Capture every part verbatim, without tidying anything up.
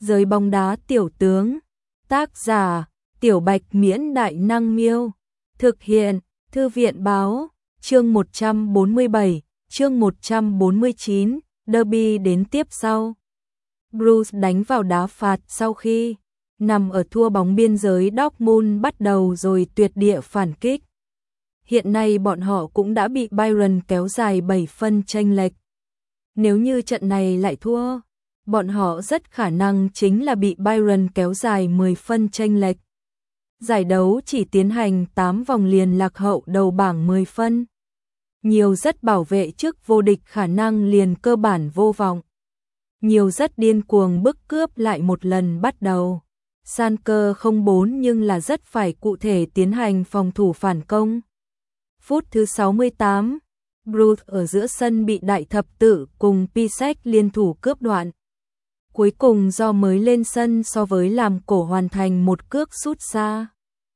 Giới bóng đá tiểu tướng. Tác giả, Tiểu Bạch Miễn Đại Năng Miêu. Thực hiện, Thư viện Báo. Chương một trăm bốn mươi bảy, chương một trăm bốn mươi chín, derby đến tiếp sau. Bruce đánh vào đá phạt sau khi nằm ở thua bóng biên giới, Dortmund bắt đầu rồi tuyệt địa phản kích. Hiện nay bọn họ cũng đã bị Bayern kéo dài bảy phân chênh lệch. Nếu như trận này lại thua, bọn họ rất khả năng chính là bị Bayern kéo dài mười phân chênh lệch. Giải đấu chỉ tiến hành tám vòng liền lạc hậu đầu bảng mười phân. Nhiều rất bảo vệ trước vô địch khả năng liền cơ bản vô vọng. Nhiều rất điên cuồng bức cướp lại một lần bắt đầu. Schalke không bốn nhưng là rất phải cụ thể tiến hành phòng thủ phản công. Phút thứ sáu mươi tám, Bruce ở giữa sân bị đại thập tự cùng Piszczek liên thủ cướp đoạn. Cuối cùng do mới lên sân so với làm cổ hoàn thành một cước sút xa.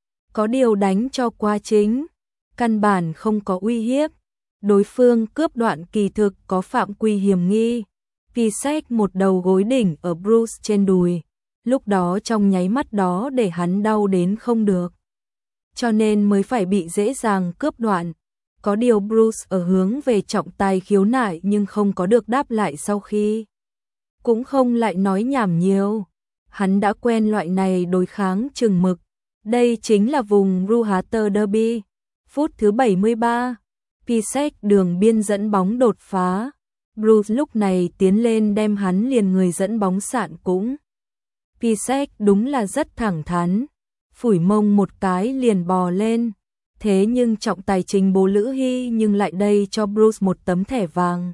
Có điều đánh cho quá chính, căn bản không có uy hiếp. Đối phương cướp đoạn kỳ thực có phạm quy hiểm nghi. Piszczek một đầu gối đỉnh ở Bruce trên đùi. Lúc đó trong nháy mắt đó để hắn đau đến không được. Cho nên mới phải bị dễ dàng cướp đoạn. Có điều Bruce ở hướng về trọng tài khiếu nại nhưng không có được đáp lại sau khi. Cũng không lại nói nhảm nhiều. Hắn đã quen loại này đối kháng chừng mực. Đây chính là vùng Ruhrter Derby. Phút thứ bảy mươi ba, Piszczek đường biên dẫn bóng đột phá. Bruce lúc này tiến lên đem hắn liền người dẫn bóng sạn cũng. Piszczek đúng là rất thẳng thắn. Phủi mông một cái liền bò lên. Thế nhưng trọng tài trình bố Lữ Hy nhưng lại đây cho Bruce một tấm thẻ vàng.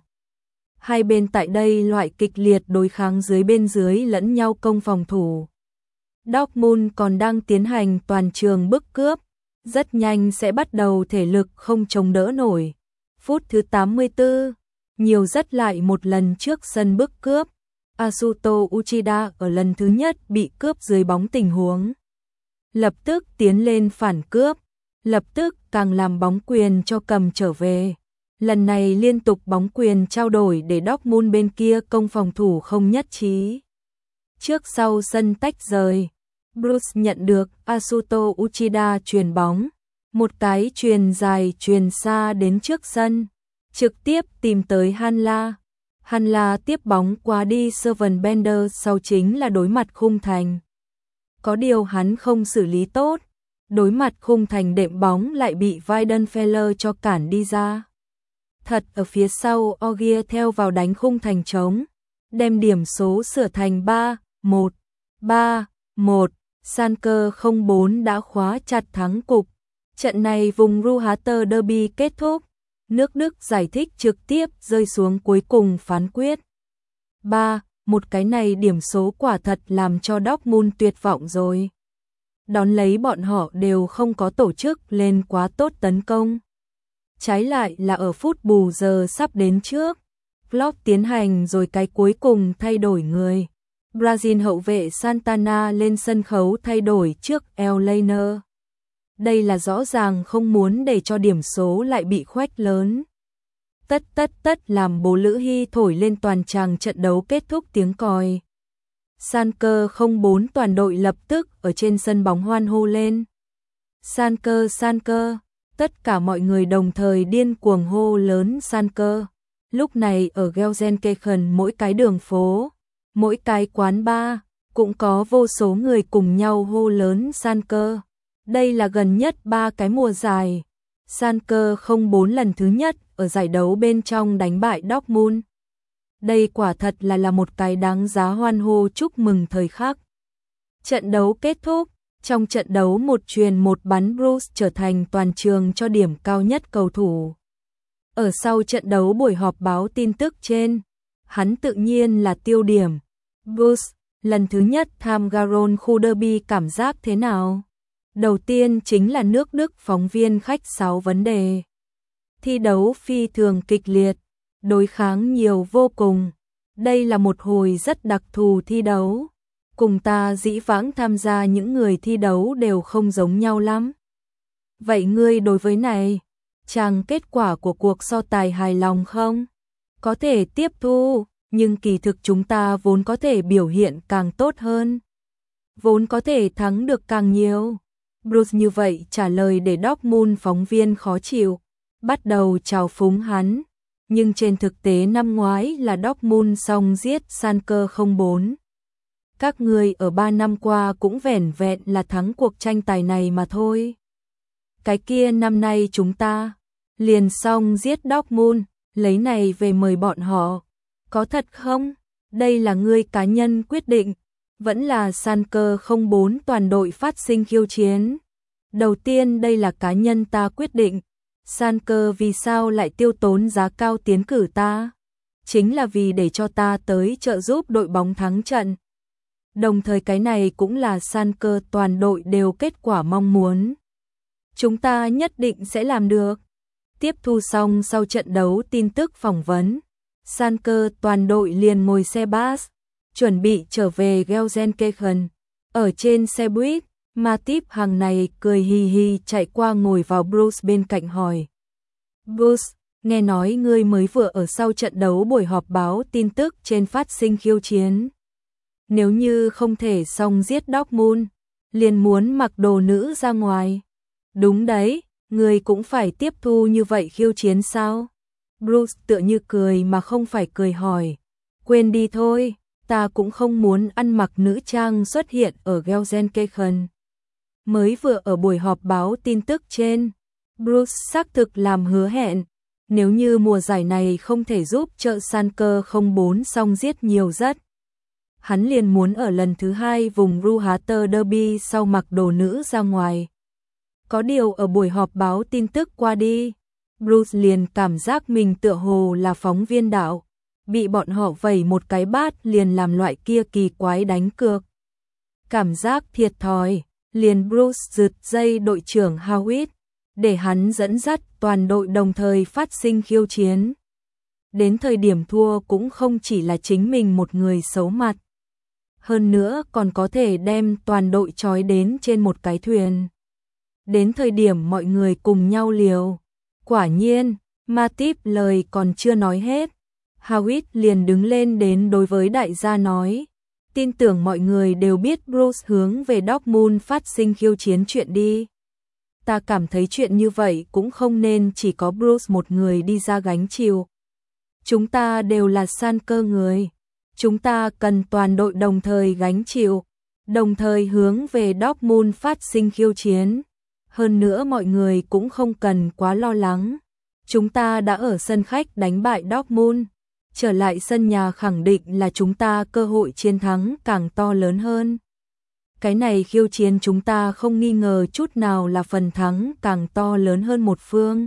Hai bên tại đây loại kịch liệt đối kháng dưới bên dưới lẫn nhau công phòng thủ. Dortmund còn đang tiến hành toàn trường bức cướp. Rất nhanh sẽ bắt đầu thể lực không chống đỡ nổi. Phút thứ tám mươi tư, nhiều rất lại một lần trước sân bức cướp. Asuto Uchida ở lần thứ nhất bị cướp dưới bóng tình huống. Lập tức tiến lên phản cướp. Lập tức càng làm bóng quyền cho cầm trở về. Lần này liên tục bóng quyền trao đổi để Dortmund bên kia công phòng thủ không nhất trí. Trước sau sân tách rời. Bruce nhận được Asuto Uchida chuyền bóng. Một cái chuyền dài chuyền xa đến trước sân. Trực tiếp tìm tới Hanla. Hanla tiếp bóng qua đi Seven Bender sau chính là đối mặt khung thành. Có điều hắn không xử lý tốt. Đối mặt khung thành đệm bóng lại bị Weidenfeller cho cản đi ra. Thật ở phía sau Ogier theo vào đánh khung thành trống. Đem điểm số sửa thành ba một. ba một. Schalke không bốn đã khóa chặt thắng cục. Trận này vùng Ruhrter Derby kết thúc. Nước Đức giải thích trực tiếp rơi xuống cuối cùng phán quyết. ba một cái này điểm số quả thật làm cho Dortmund tuyệt vọng rồi. Đón lấy bọn họ đều không có tổ chức lên quá tốt tấn công. Trái lại là ở phút bù giờ sắp đến trước. Klopp tiến hành rồi cái cuối cùng thay đổi người. Brazil hậu vệ Santana lên sân khấu thay đổi trước Elleiner. Đây là rõ ràng không muốn để cho điểm số lại bị khoét lớn. Tất tất tất làm bố Lữ Hy thổi lên toàn tràng trận đấu kết thúc tiếng còi. Schalke không bốn toàn đội lập tức ở trên sân bóng hoan hô lên. Schalke Schalke, tất cả mọi người đồng thời điên cuồng hô lớn Schalke. Lúc này ở Gelsenkirchen mỗi cái đường phố, mỗi cái quán bar, cũng có vô số người cùng nhau hô lớn Schalke. Đây là gần nhất ba cái mùa giải. Schalke không bốn lần thứ nhất ở giải đấu bên trong đánh bại Dortmund. Đây quả thật là là một cái đáng giá hoan hô chúc mừng thời khắc. Trận đấu kết thúc, trong trận đấu một chuyền một bắn Bruce trở thành toàn trường cho điểm cao nhất cầu thủ. Ở sau trận đấu buổi họp báo tin tức trên, hắn tự nhiên là tiêu điểm. Bruce, lần thứ nhất tham Garonne khu derby cảm giác thế nào? Đầu tiên chính là nước Đức phóng viên khách sáo vấn đề. Thi đấu phi thường kịch liệt, đối kháng nhiều vô cùng. Đây là một hồi rất đặc thù thi đấu. Cùng ta dĩ vãng tham gia những người thi đấu đều không giống nhau lắm. Vậy ngươi đối với này, chàng kết quả của cuộc so tài hài lòng không? Có thể tiếp thu, nhưng kỳ thực chúng ta vốn có thể biểu hiện càng tốt hơn, vốn có thể thắng được càng nhiều. Bruce như vậy trả lời để Dortmund phóng viên khó chịu, bắt đầu trào phúng hắn, nhưng trên thực tế năm ngoái là Dortmund xong giết Schalke không bốn. Các người ở ba năm qua cũng vẻn vẹn là thắng cuộc tranh tài này mà thôi. Cái kia năm nay chúng ta liền xong giết Dortmund, lấy này về mời bọn họ. Có thật không? Đây là ngươi cá nhân quyết định, vẫn là Schalke không bốn toàn đội phát sinh khiêu chiến. Đầu tiên đây là cá nhân ta quyết định. Schalke vì sao lại tiêu tốn giá cao tiến cử ta? Chính là vì để cho ta tới trợ giúp đội bóng thắng trận. Đồng thời cái này cũng là Schalke toàn đội đều kết quả mong muốn. Chúng ta nhất định sẽ làm được. Tiếp thu xong sau trận đấu tin tức phỏng vấn, Schalke toàn đội liền ngồi xe bus, chuẩn bị trở về Gelsenkirchen. Ở trên xe buýt, Matip hàng này cười hì hì chạy qua ngồi vào Bruce bên cạnh hỏi. Bruce, nghe nói ngươi mới vừa ở sau trận đấu buổi họp báo tin tức trên phát sinh khiêu chiến. Nếu như không thể xong giết Dortmund, liền muốn mặc đồ nữ ra ngoài. Đúng đấy, ngươi cũng phải tiếp thu như vậy khiêu chiến sao? Bruce tựa như cười mà không phải cười hỏi. Quên đi thôi, ta cũng không muốn ăn mặc nữ trang xuất hiện ở Gelsenkirchen. Mới vừa ở buổi họp báo tin tức trên, Bruce xác thực làm hứa hẹn, nếu như mùa giải này không thể giúp trợ Schalke không bốn xong giết nhiều rất. Hắn liền muốn ở lần thứ hai vùng Ruhrter Derby sau mặc đồ nữ ra ngoài. Có điều ở buổi họp báo tin tức qua đi, Bruce liền cảm giác mình tựa hồ là phóng viên đạo, bị bọn họ vẩy một cái bát liền làm loại kia kỳ quái đánh cược. Cảm giác thiệt thòi, liền Bruce giật dây đội trưởng Howitt, để hắn dẫn dắt toàn đội đồng thời phát sinh khiêu chiến. Đến thời điểm thua cũng không chỉ là chính mình một người xấu mặt. Hơn nữa còn có thể đem toàn đội trói đến trên một cái thuyền. Đến thời điểm mọi người cùng nhau liều. Quả nhiên, Matip lời còn chưa nói hết. Howitt liền đứng lên đến đối với đại gia nói. Tin tưởng mọi người đều biết Bruce hướng về Dortmund phát sinh khiêu chiến chuyện đi. Ta cảm thấy chuyện như vậy cũng không nên chỉ có Bruce một người đi ra gánh chịu. Chúng ta đều là Schalke người. Chúng ta cần toàn đội đồng thời gánh chịu, đồng thời hướng về Dortmund phát sinh khiêu chiến. Hơn nữa mọi người cũng không cần quá lo lắng. Chúng ta đã ở sân khách đánh bại Dortmund. Trở lại sân nhà khẳng định là chúng ta cơ hội chiến thắng càng to lớn hơn. Cái này khiêu chiến chúng ta không nghi ngờ chút nào là phần thắng càng to lớn hơn một phương.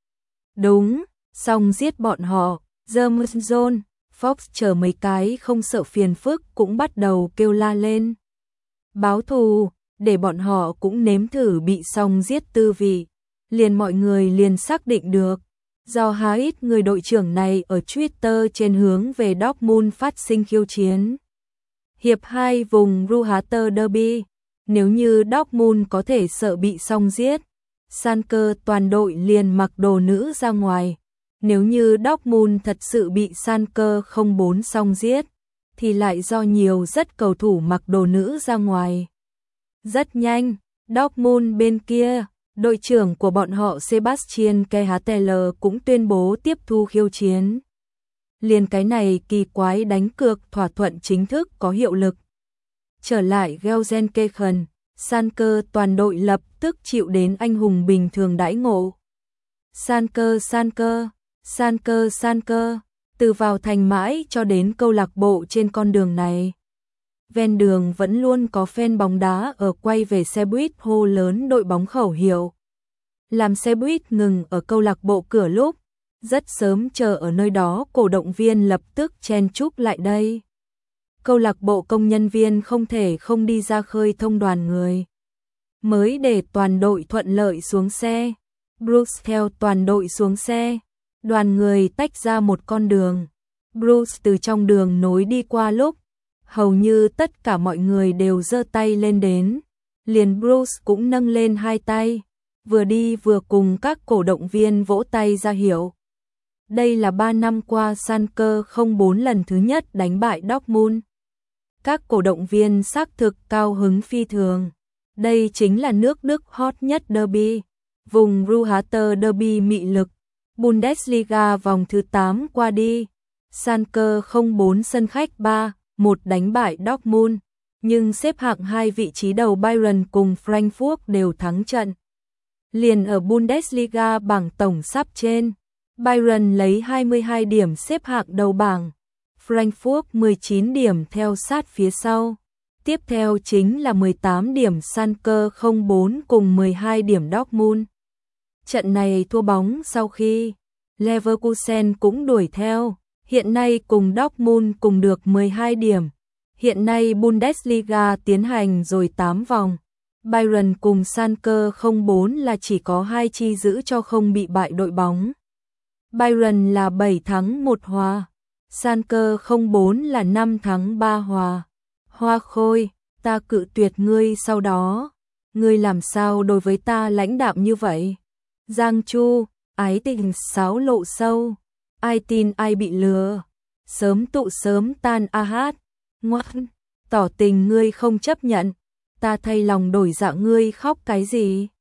Đúng, xong giết bọn họ, Germain, Fox chờ mấy cái không sợ phiền phức cũng bắt đầu kêu la lên. Báo thù, để bọn họ cũng nếm thử bị xong giết tư vị. Liền mọi người liền xác định được. Do Howitt người đội trưởng này ở Twitter trên hướng về Dortmund phát sinh khiêu chiến. Hiệp hai vùng Ruhrter Derby, nếu như Dortmund có thể sợ bị xong giết, Schalke toàn đội liền mặc đồ nữ ra ngoài. Nếu như Dortmund thật sự bị Schalke không bốn xong giết, thì lại do nhiều rất cầu thủ mặc đồ nữ ra ngoài. Rất nhanh, Dortmund bên kia, đội trưởng của bọn họ Sebastian Kehl cũng tuyên bố tiếp thu khiêu chiến. Liền cái này kỳ quái đánh cược thỏa thuận chính thức có hiệu lực. Trở lại Gelsenkirchen, Schalke toàn đội lập tức chịu đến anh hùng bình thường đãi ngộ. Schalke, Schalke, Schalke, Schalke, từ vào thành mãi cho đến câu lạc bộ trên con đường này. Ven đường vẫn luôn có fan bóng đá ở quay về xe buýt hô lớn đội bóng khẩu hiệu. Làm xe buýt ngừng ở câu lạc bộ cửa lúc, rất sớm chờ ở nơi đó cổ động viên lập tức chen chúc lại đây. Câu lạc bộ công nhân viên không thể không đi ra khơi thông đoàn người. Mới để toàn đội thuận lợi xuống xe, Bruce theo toàn đội xuống xe, đoàn người tách ra một con đường. Bruce từ trong đường nối đi qua lúc, hầu như tất cả mọi người đều giơ tay lên đến. Liền Bruce cũng nâng lên hai tay, vừa đi vừa cùng các cổ động viên vỗ tay ra hiệu. Đây là ba năm qua Schalke không bốn lần thứ nhất đánh bại Dortmund. Các cổ động viên xác thực cao hứng phi thường. Đây chính là nước Đức hot nhất derby. Vùng Ruhrter derby mị lực. Bundesliga vòng thứ tám qua đi. Schalke không bốn sân khách ba một đánh bại Dortmund, nhưng xếp hạng hai vị trí đầu Bayern cùng Frankfurt đều thắng trận. Liền ở Bundesliga bảng tổng sắp trên, Bayern lấy hai mươi hai điểm xếp hạng đầu bảng, Frankfurt mười chín điểm theo sát phía sau. Tiếp theo chính là mười tám điểm Schalke không bốn cùng mười hai điểm Dortmund. Trận này thua bóng sau khi Leverkusen cũng đuổi theo, hiện nay cùng Dortmund cùng được mười hai điểm. Hiện nay Bundesliga tiến hành rồi tám vòng. Bayern cùng Schalke không bốn là chỉ có hai chi giữ cho không bị bại đội bóng. Bayern là bảy thắng một hòa, Schalke không bốn là năm thắng ba hòa. Hoa Khôi, ta cự tuyệt ngươi sau đó. Ngươi làm sao đối với ta lãnh đạm như vậy? Giang Chu, ái tình sáo lộ sâu. Ai tin ai bị lừa. Sớm tụ sớm tan a hát. Ngoan, tỏ tình ngươi không chấp nhận. Ta thay lòng đổi dạ ngươi khóc cái gì?